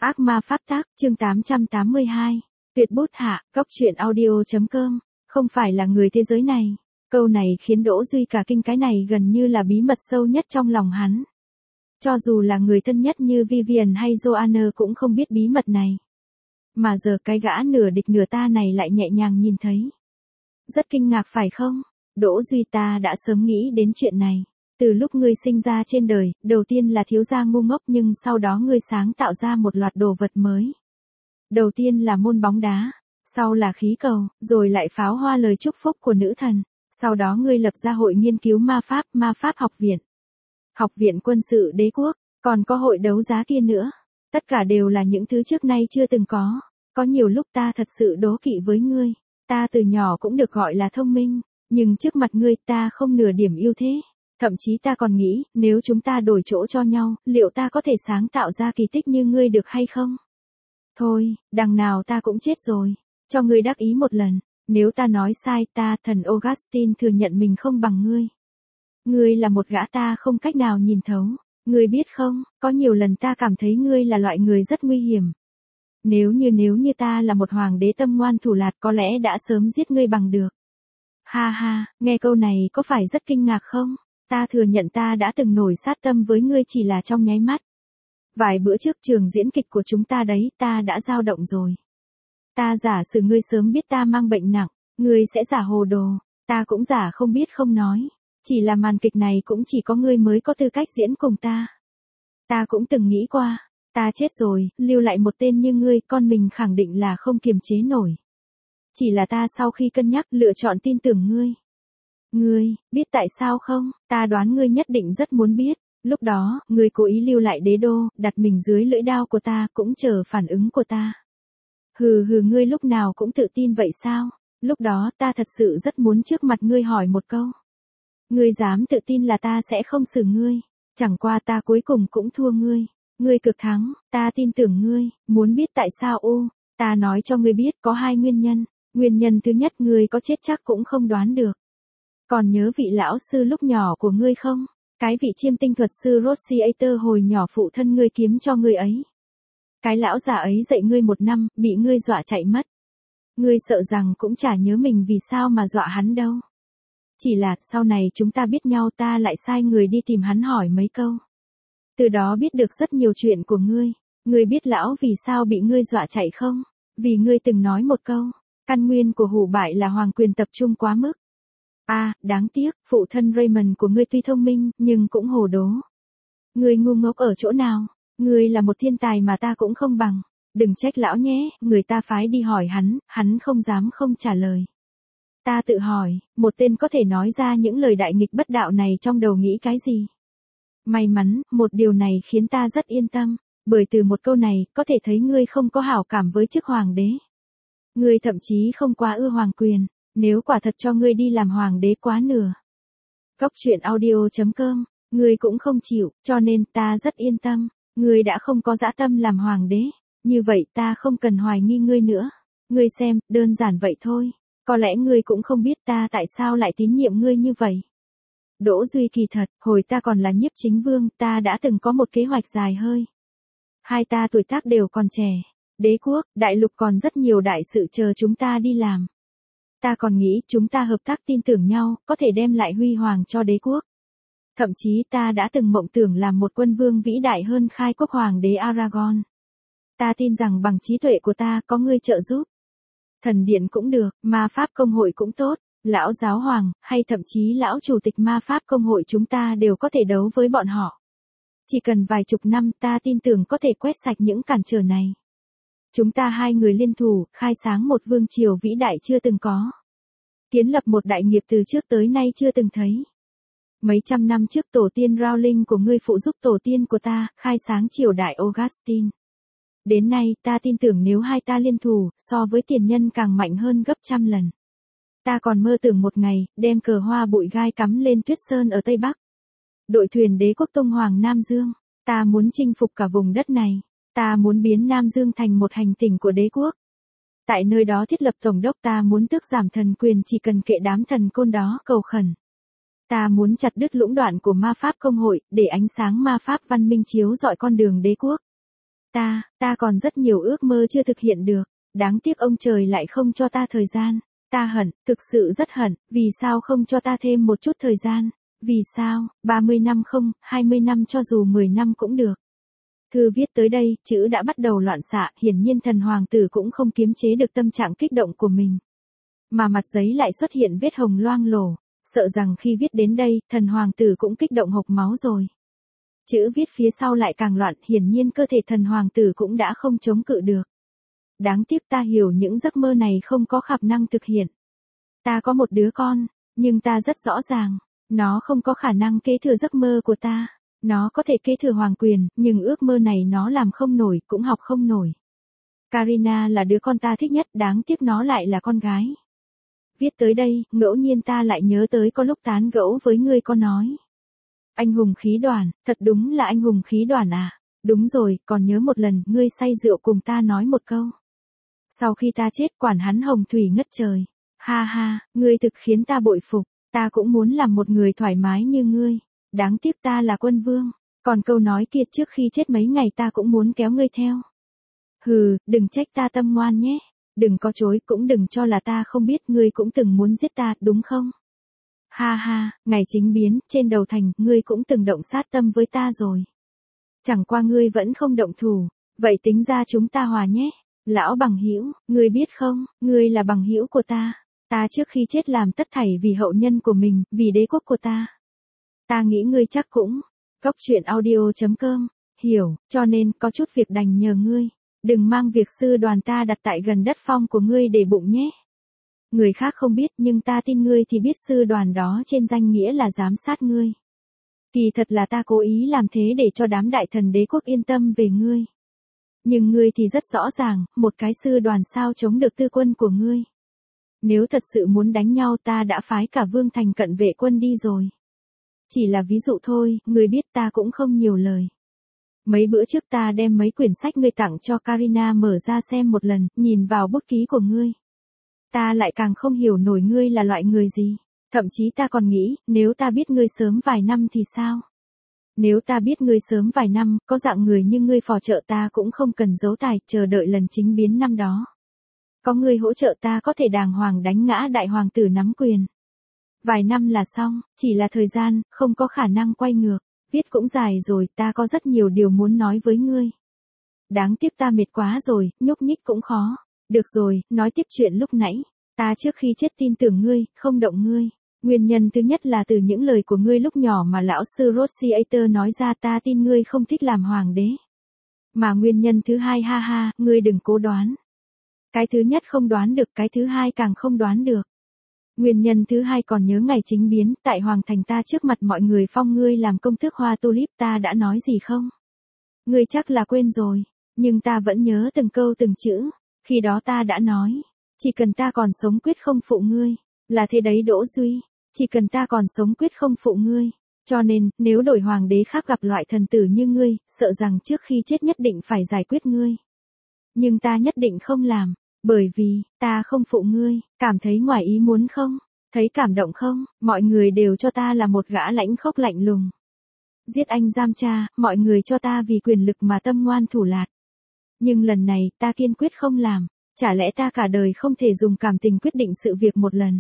Ác ma pháp tác, chương 882. Tuyệt bút hạ, góc truyện audio.com. Không phải là người thế giới này. Câu này khiến Đỗ Duy cả kinh, cái này gần như là bí mật sâu nhất trong lòng hắn. Cho dù là người thân nhất như Vivian hay Joanna cũng không biết bí mật này. Mà giờ cái gã nửa địch nửa ta này lại nhẹ nhàng nhìn thấy. Rất kinh ngạc phải không? Đỗ Duy, ta đã sớm nghĩ đến chuyện này. Từ lúc ngươi sinh ra trên đời, đầu tiên là thiếu gia ngu ngốc, nhưng sau đó ngươi sáng tạo ra một loạt đồ vật mới. Đầu tiên là môn bóng đá, sau là khí cầu, rồi lại pháo hoa lời chúc phúc của nữ thần. Sau đó ngươi lập ra hội nghiên cứu ma pháp học viện. Học viện quân sự đế quốc, còn có hội đấu giá kia nữa. Tất cả đều là những thứ trước nay chưa từng có. Có nhiều lúc ta thật sự đố kỵ với ngươi. Ta từ nhỏ cũng được gọi là thông minh, nhưng trước mặt ngươi ta không nửa điểm ưu thế. Thậm chí ta còn nghĩ, nếu chúng ta đổi chỗ cho nhau, liệu ta có thể sáng tạo ra kỳ tích như ngươi được hay không? Thôi, đằng nào ta cũng chết rồi. Cho ngươi đắc ý một lần. Nếu ta nói sai, thần Augustine thừa nhận mình không bằng ngươi. Ngươi là một gã ta không cách nào nhìn thấu. Ngươi biết không, có nhiều lần ta cảm thấy ngươi là loại người rất nguy hiểm. Nếu như ta là một hoàng đế tâm ngoan thủ lạt, có lẽ đã sớm giết ngươi bằng được. Ha ha, nghe câu này có phải rất kinh ngạc không? Ta thừa nhận ta đã từng nổi sát tâm với ngươi chỉ là trong nháy mắt. Vài bữa trước trường diễn kịch của chúng ta đấy, ta đã dao động rồi. Ta giả sử ngươi sớm biết ta mang bệnh nặng, ngươi sẽ giả hồ đồ, ta cũng giả không biết không nói. Chỉ là màn kịch này cũng chỉ có ngươi mới có tư cách diễn cùng ta. Ta cũng từng nghĩ qua, ta chết rồi, lưu lại một tên như ngươi, con mình khẳng định là không kiềm chế nổi. Chỉ là ta sau khi cân nhắc lựa chọn tin tưởng ngươi. Ngươi, biết tại sao không? Ta đoán ngươi nhất định rất muốn biết. Lúc đó, ngươi cố ý lưu lại đế đô, đặt mình dưới lưỡi đao của ta, cũng chờ phản ứng của ta. Hừ, ngươi lúc nào cũng tự tin vậy sao? Lúc đó, ta thật sự rất muốn trước mặt ngươi hỏi một câu. Ngươi dám tự tin là ta sẽ không xử ngươi. Chẳng qua ta cuối cùng cũng thua ngươi. Ngươi cực thắng, ta tin tưởng ngươi. Muốn biết tại sao ta nói cho ngươi biết có hai nguyên nhân. Nguyên nhân thứ nhất, ngươi có chết chắc cũng không đoán được. Còn nhớ vị lão sư lúc nhỏ của ngươi không? Cái vị chiêm tinh thuật sư Rossiator hồi nhỏ phụ thân ngươi kiếm cho ngươi ấy. Cái lão già ấy dạy ngươi 1 năm, bị ngươi dọa chạy mất. Ngươi sợ rằng cũng chả nhớ mình vì sao mà dọa hắn đâu. Chỉ là sau này chúng ta biết nhau, ta lại sai người đi tìm hắn hỏi mấy câu. Từ đó biết được rất nhiều chuyện của ngươi. Ngươi biết lão vì sao bị ngươi dọa chạy không? Vì ngươi từng nói một câu, căn nguyên của hủ bại là hoàng quyền tập trung quá mức. Đáng tiếc, phụ thân Raymond của ngươi tuy thông minh, nhưng cũng hồ đố. Ngươi ngu ngốc ở chỗ nào? Ngươi là một thiên tài mà ta cũng không bằng. Đừng trách lão nhé, người ta phái đi hỏi hắn không dám không trả lời. Ta tự hỏi, một tên có thể nói ra những lời đại nghịch bất đạo này trong đầu nghĩ cái gì? May mắn, một điều này khiến ta rất yên tâm, bởi từ một câu này, có thể thấy ngươi không có hảo cảm với chức hoàng đế. Ngươi thậm chí không quá ưa hoàng quyền. Nếu quả thật cho ngươi đi làm hoàng đế quá nửa. Góc truyện audio.com, ngươi cũng không chịu, cho nên ta rất yên tâm. Ngươi đã không có dã tâm làm hoàng đế. Như vậy ta không cần hoài nghi ngươi nữa. Ngươi xem, đơn giản vậy thôi. Có lẽ ngươi cũng không biết ta tại sao lại tín nhiệm ngươi như vậy. Đỗ Duy, kỳ thật, hồi ta còn là nhiếp chính vương, ta đã từng có một kế hoạch dài hơi. Hai ta tuổi tác đều còn trẻ. Đế quốc, đại lục còn rất nhiều đại sự chờ chúng ta đi làm. Ta còn nghĩ chúng ta hợp tác tin tưởng nhau, có thể đem lại huy hoàng cho đế quốc. Thậm chí ta đã từng mộng tưởng làm một quân vương vĩ đại hơn khai quốc hoàng đế Aragon. Ta tin rằng bằng trí tuệ của ta có ngươi trợ giúp. Thần điện cũng được, ma pháp công hội cũng tốt, lão giáo hoàng, hay thậm chí lão chủ tịch ma pháp công hội chúng ta đều có thể đấu với bọn họ. Chỉ cần vài chục năm ta tin tưởng có thể quét sạch những cản trở này. Chúng ta hai người liên thủ, khai sáng một vương triều vĩ đại chưa từng có. Kiến lập một đại nghiệp từ trước tới nay chưa từng thấy. Mấy trăm năm trước tổ tiên Rowling của ngươi phụ giúp tổ tiên của ta, khai sáng triều đại Augustine. Đến nay, ta tin tưởng nếu hai ta liên thủ, so với tiền nhân càng mạnh hơn gấp trăm lần. Ta còn mơ tưởng một ngày, đem cờ hoa bụi gai cắm lên tuyết sơn ở Tây Bắc. Đội thuyền đế quốc Tông Hoàng Nam Dương. Ta muốn chinh phục cả vùng đất này. Ta muốn biến Nam Dương thành một hành tinh của đế quốc. Tại nơi đó thiết lập tổng đốc, ta muốn tước giảm thần quyền, chỉ cần kệ đám thần côn đó cầu khẩn. Ta muốn chặt đứt lũng đoạn của ma pháp công hội, để ánh sáng ma pháp văn minh chiếu rọi con đường đế quốc. Ta còn rất nhiều ước mơ chưa thực hiện được. Đáng tiếc ông trời lại không cho ta thời gian. Ta hận, thực sự rất hận, vì sao không cho ta thêm một chút thời gian? Vì sao, 30 năm không, 20 năm cho dù 10 năm cũng được. Thư viết tới đây, chữ đã bắt đầu loạn xạ, hiển nhiên thần hoàng tử cũng không kiềm chế được tâm trạng kích động của mình. Mà mặt giấy lại xuất hiện vết hồng loang lổ, sợ rằng khi viết đến đây, thần hoàng tử cũng kích động hộc máu rồi. Chữ viết phía sau lại càng loạn, hiển nhiên cơ thể thần hoàng tử cũng đã không chống cự được. Đáng tiếc ta hiểu những giấc mơ này không có khả năng thực hiện. Ta có một đứa con, nhưng ta rất rõ ràng, nó không có khả năng kế thừa giấc mơ của ta. Nó có thể kế thừa hoàng quyền, nhưng ước mơ này nó làm không nổi, cũng học không nổi. Karina là đứa con ta thích nhất, đáng tiếc nó lại là con gái. Viết tới đây, ngẫu nhiên ta lại nhớ tới có lúc tán gẫu với ngươi có nói. Anh hùng khí đoàn, thật đúng là anh hùng khí đoàn à. Đúng rồi, còn nhớ một lần, ngươi say rượu cùng ta nói một câu. Sau khi ta chết quản hắn hồng thủy ngất trời. Ha ha, ngươi thực khiến ta bội phục, ta cũng muốn làm một người thoải mái như ngươi. Đáng tiếc ta là quân vương, còn câu nói kia trước khi chết mấy ngày ta cũng muốn kéo ngươi theo. Hừ, đừng trách ta tâm ngoan nhé, đừng có chối, cũng đừng cho là ta không biết ngươi cũng từng muốn giết ta, đúng không? Ha ha, ngày chính biến, trên đầu thành, ngươi cũng từng động sát tâm với ta rồi. Chẳng qua ngươi vẫn không động thủ, vậy tính ra chúng ta hòa nhé. Lão bằng hữu, ngươi biết không, ngươi là bằng hữu của ta. Ta trước khi chết làm tất thảy vì hậu nhân của mình, vì đế quốc của ta. Ta nghĩ ngươi chắc cũng. Góc truyện audio.com. Hiểu, cho nên có chút việc đành nhờ ngươi. Đừng mang việc sư đoàn ta đặt tại gần đất phong của ngươi để bụng nhé. Người khác không biết nhưng ta tin ngươi thì biết sư đoàn đó trên danh nghĩa là giám sát ngươi. Kỳ thật là ta cố ý làm thế để cho đám đại thần đế quốc yên tâm về ngươi. Nhưng ngươi thì rất rõ ràng, một cái sư đoàn sao chống được tư quân của ngươi. Nếu thật sự muốn đánh nhau ta đã phái cả vương thành cận vệ quân đi rồi. Chỉ là ví dụ thôi, ngươi biết ta cũng không nhiều lời. Mấy bữa trước ta đem mấy quyển sách ngươi tặng cho Karina mở ra xem một lần, nhìn vào bút ký của ngươi. Ta lại càng không hiểu nổi ngươi là loại người gì. Thậm chí ta còn nghĩ, nếu ta biết ngươi sớm vài năm thì sao? Nếu ta biết ngươi sớm vài năm, có dạng người như ngươi phò trợ ta cũng không cần giấu tài, chờ đợi lần chính biến năm đó. Có ngươi hỗ trợ ta có thể đàng hoàng đánh ngã đại hoàng tử nắm quyền. Vài năm là xong, chỉ là thời gian, không có khả năng quay ngược. Viết cũng dài rồi, ta có rất nhiều điều muốn nói với ngươi. Đáng tiếc ta mệt quá rồi, nhúc nhích cũng khó. Được rồi, nói tiếp chuyện lúc nãy. Ta trước khi chết tin tưởng ngươi, không động ngươi. Nguyên nhân thứ nhất là từ những lời của ngươi lúc nhỏ mà lão sư Rossiater nói ra ta tin ngươi không thích làm hoàng đế. Mà nguyên nhân thứ hai ha ha, ngươi đừng cố đoán. Cái thứ nhất không đoán được, cái thứ hai càng không đoán được. Nguyên nhân thứ hai còn nhớ ngày chính biến, tại hoàng thành ta trước mặt mọi người phong ngươi làm công tước hoa tulip ta đã nói gì không? Ngươi chắc là quên rồi, nhưng ta vẫn nhớ từng câu từng chữ. Khi đó ta đã nói, chỉ cần ta còn sống quyết không phụ ngươi, là thế đấy Đỗ Duy, chỉ cần ta còn sống quyết không phụ ngươi. Cho nên, nếu đổi hoàng đế khác gặp loại thần tử như ngươi, sợ rằng trước khi chết nhất định phải giải quyết ngươi. Nhưng ta nhất định không làm, bởi vì, ta không phụ ngươi, cảm thấy ngoài ý muốn không? Thấy cảm động không? Mọi người đều cho ta là một gã lãnh khốc lạnh lùng. Giết anh giam cha, mọi người cho ta vì quyền lực mà tâm ngoan thủ lạt. Nhưng lần này, ta kiên quyết không làm. Chả lẽ ta cả đời không thể dùng cảm tình quyết định sự việc một lần?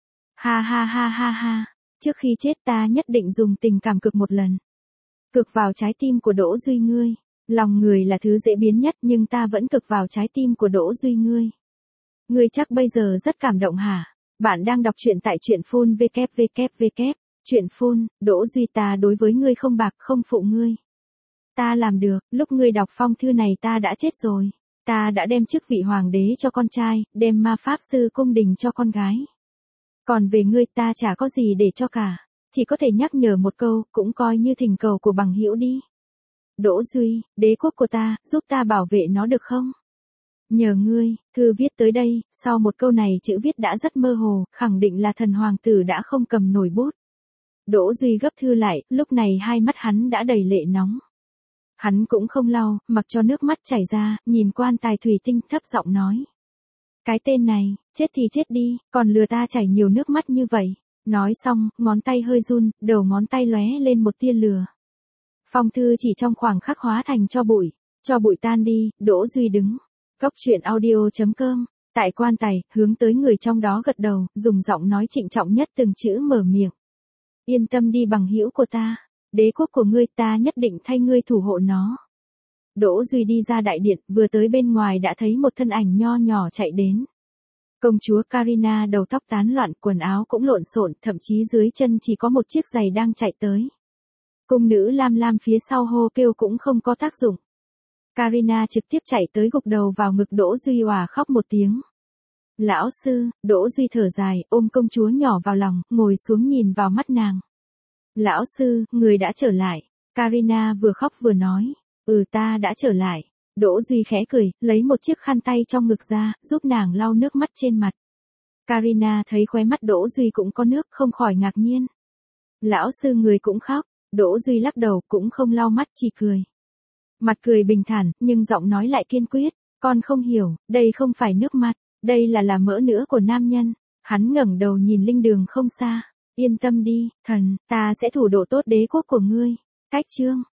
Ha ha ha ha ha. Trước khi chết ta nhất định dùng tình cảm cực một lần. Cực vào trái tim của Đỗ Duy ngươi. Lòng người là thứ dễ biến nhất nhưng ta vẫn cực vào trái tim của Đỗ Duy ngươi. Ngươi chắc bây giờ rất cảm động hả? Bạn đang đọc truyện tại truyện phun www. Truyện phun, Đỗ Duy ta đối với ngươi không bạc không phụ ngươi. Ta làm được, lúc ngươi đọc phong thư này ta đã chết rồi. Ta đã đem chức vị hoàng đế cho con trai, đem ma pháp sư cung đình cho con gái. Còn về ngươi ta chả có gì để cho cả. Chỉ có thể nhắc nhở một câu, cũng coi như thỉnh cầu của bằng hữu đi. Đỗ Duy, đế quốc của ta, giúp ta bảo vệ nó được không? Nhờ ngươi, thư viết tới đây, sau một câu này chữ viết đã rất mơ hồ, khẳng định là thần hoàng tử đã không cầm nổi bút. Đỗ Duy gấp thư lại, lúc này hai mắt hắn đã đầy lệ nóng. Hắn cũng không lau, mặc cho nước mắt chảy ra, nhìn quan tài thủy tinh thấp giọng nói. Cái tên này, chết thì chết đi, còn lừa ta chảy nhiều nước mắt như vậy. Nói xong, ngón tay hơi run, đầu ngón tay lóe lên một tia lửa. Phong thư chỉ trong khoảng khắc hóa thành cho bụi. Cho bụi tan đi, Đỗ Duy đứng. Cốc truyện audio.com, tại quan tài, hướng tới người trong đó gật đầu, dùng giọng nói trịnh trọng nhất từng chữ mở miệng. Yên tâm đi bằng hữu của ta, đế quốc của ngươi ta nhất định thay ngươi thủ hộ nó. Đỗ Duy đi ra đại điện, vừa tới bên ngoài đã thấy một thân ảnh nho nhỏ chạy đến. Công chúa Karina đầu tóc tán loạn, quần áo cũng lộn xộn, thậm chí dưới chân chỉ có một chiếc giày đang chạy tới. Cung nữ Lam Lam phía sau hô kêu cũng không có tác dụng. Karina trực tiếp chạy tới gục đầu vào ngực Đỗ Duy òa khóc một tiếng. Lão sư, Đỗ Duy thở dài, ôm công chúa nhỏ vào lòng, ngồi xuống nhìn vào mắt nàng. Lão sư, người đã trở lại. Karina vừa khóc vừa nói. Ta đã trở lại. Đỗ Duy khẽ cười, lấy một chiếc khăn tay trong ngực ra, giúp nàng lau nước mắt trên mặt. Karina thấy khóe mắt Đỗ Duy cũng có nước, không khỏi ngạc nhiên. Lão sư người cũng khóc. Đỗ Duy lắc đầu, cũng không lau mắt, chỉ cười. Mặt cười bình thản, nhưng giọng nói lại kiên quyết. Con không hiểu, đây không phải nước mắt, đây là mỡ nữa của nam nhân. Hắn ngẩng đầu nhìn linh đường không xa. Yên tâm đi, thần, ta sẽ thủ độ tốt đế quốc của ngươi. Cách chương